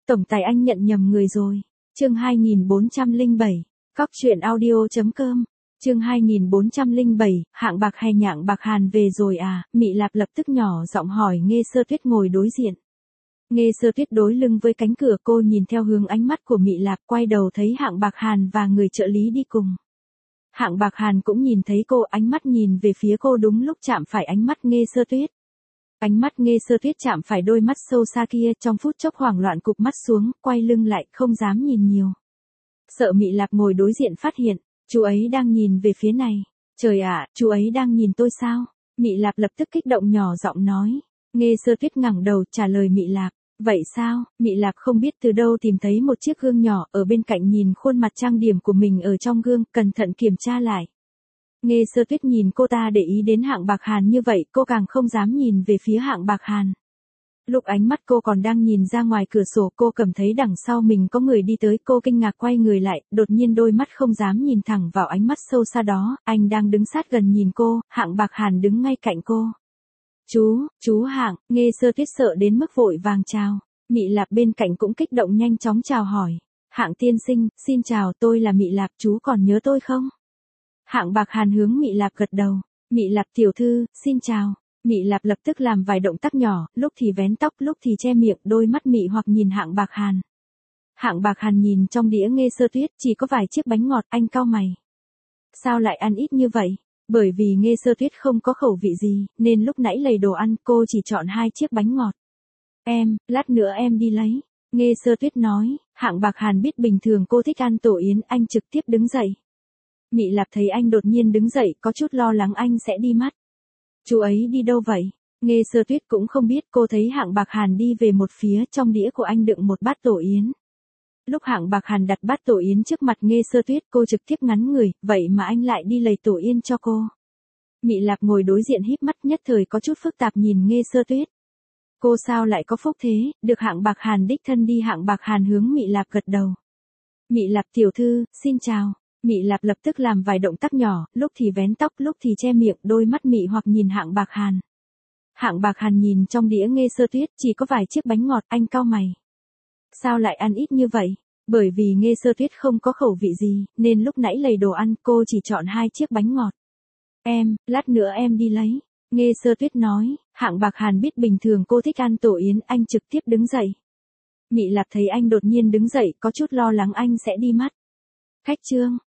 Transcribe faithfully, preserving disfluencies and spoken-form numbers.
Tổng tài anh nhận nhầm người rồi. Chương hai nghìn bốn trăm lẻ bảy. Cóc truyện audio chấm com. Chương hai nghìn bốn trăm lẻ bảy, hạng bạc hay nhạng bạc Hàn về rồi à? Mị Lạp lập tức nhỏ giọng hỏi Nghê Sơ Tuyết ngồi đối diện. Nghê Sơ Tuyết đối lưng với cánh cửa, cô nhìn theo hướng ánh mắt của Mị Lạp, quay đầu thấy hạng bạc Hàn và người trợ lý đi cùng. Hạng bạc Hàn cũng nhìn thấy cô, ánh mắt nhìn về phía cô, đúng lúc chạm phải ánh mắt Nghê Sơ Tuyết. Ánh mắt Nghê Sơ Tuyết chạm phải đôi mắt sâu xa kia, trong phút chốc hoảng loạn cụp mắt xuống, quay lưng lại, không dám nhìn nhiều. Sợ Mị Lạp ngồi đối diện phát hiện, chú ấy đang nhìn về phía này. Trời ạ, chú ấy đang nhìn tôi sao? Mị Lạp lập tức kích động nhỏ giọng nói. Nghê Sơ Tuyết ngẩng đầu trả lời Mị Lạp. Vậy sao? Mị Lạp không biết từ đâu tìm thấy một chiếc gương nhỏ ở bên cạnh, nhìn khuôn mặt trang điểm của mình ở trong gương, cẩn thận kiểm tra lại. Nghê Sơ Tuyết nhìn cô ta để ý đến hạng bạc Hàn như vậy, cô càng không dám nhìn về phía hạng bạc Hàn. Lúc ánh mắt cô còn đang nhìn ra ngoài cửa sổ, cô cảm thấy đằng sau mình có người đi tới, cô kinh ngạc quay người lại, đột nhiên đôi mắt không dám nhìn thẳng vào ánh mắt sâu xa đó, anh đang đứng sát gần nhìn cô, hạng bạc Hàn đứng ngay cạnh cô. Chú, chú Hạng, Nghê Sơ Tuyết sợ đến mức vội vàng chào. Mị Lạp bên cạnh cũng kích động nhanh chóng chào hỏi. Hạng tiên sinh, xin chào, tôi là Mị Lạp, chú còn nhớ tôi không? Hạng bạc Hàn hướng Mị Lạp gật đầu. Mị Lạp tiểu thư, xin chào. Mị Lạp lập tức làm vài động tác nhỏ, lúc thì vén tóc, lúc thì che miệng, đôi mắt mị hoặc nhìn hạng bạc Hàn. Hạng bạc Hàn nhìn trong đĩa Nghê Sơ Tuyết, chỉ có vài chiếc bánh ngọt, anh cau mày. Sao lại ăn ít như vậy? Bởi vì Nghê Sơ Tuyết không có khẩu vị gì, nên lúc nãy lầy đồ ăn, cô chỉ chọn hai chiếc bánh ngọt. Em, lát nữa em đi lấy. Nghê Sơ Tuyết nói. Hạng bạc Hàn biết bình thường cô thích ăn tổ yến, anh trực tiếp đứng dậy. Mị Lạp thấy anh đột nhiên đứng dậy, có chút lo lắng anh sẽ đi mất. Chú ấy đi đâu vậy? Nghê Sơ Tuyết cũng không biết, cô thấy hạng bạc Hàn đi về một phía, trong đĩa của anh đựng một bát tổ yến. Lúc hạng bạc Hàn đặt bát tổ yến trước mặt Nghê Sơ Tuyết, cô trực tiếp ngắn người, vậy mà anh lại đi lầy tổ yến cho cô. Mị Lạp ngồi đối diện híp mắt, nhất thời có chút phức tạp nhìn Nghê Sơ Tuyết. Cô sao lại có phúc thế, được hạng bạc Hàn đích thân đi? Hạng bạc Hàn hướng Mị Lạp gật đầu. Mị Lạp tiểu thư, xin chào. Mị Lạp lập tức làm vài động tác nhỏ, lúc thì vén tóc, lúc thì che miệng, đôi mắt mị hoặc nhìn hạng bạc Hàn. Hạng bạc Hàn nhìn trong đĩa Nghê Sơ Tuyết, chỉ có vài chiếc bánh ngọt, anh cau mày. Sao lại ăn ít như vậy? Bởi vì Nghê Sơ Tuyết không có khẩu vị gì, nên lúc nãy lầy đồ ăn, cô chỉ chọn hai chiếc bánh ngọt. Em, lát nữa em đi lấy. Nghê Sơ Tuyết nói. Hạng bạc Hàn biết bình thường cô thích ăn tổ yến, anh trực tiếp đứng dậy. Mị Lạp thấy anh đột nhiên đứng dậy, có chút lo lắng anh sẽ đi mất. Khách trương.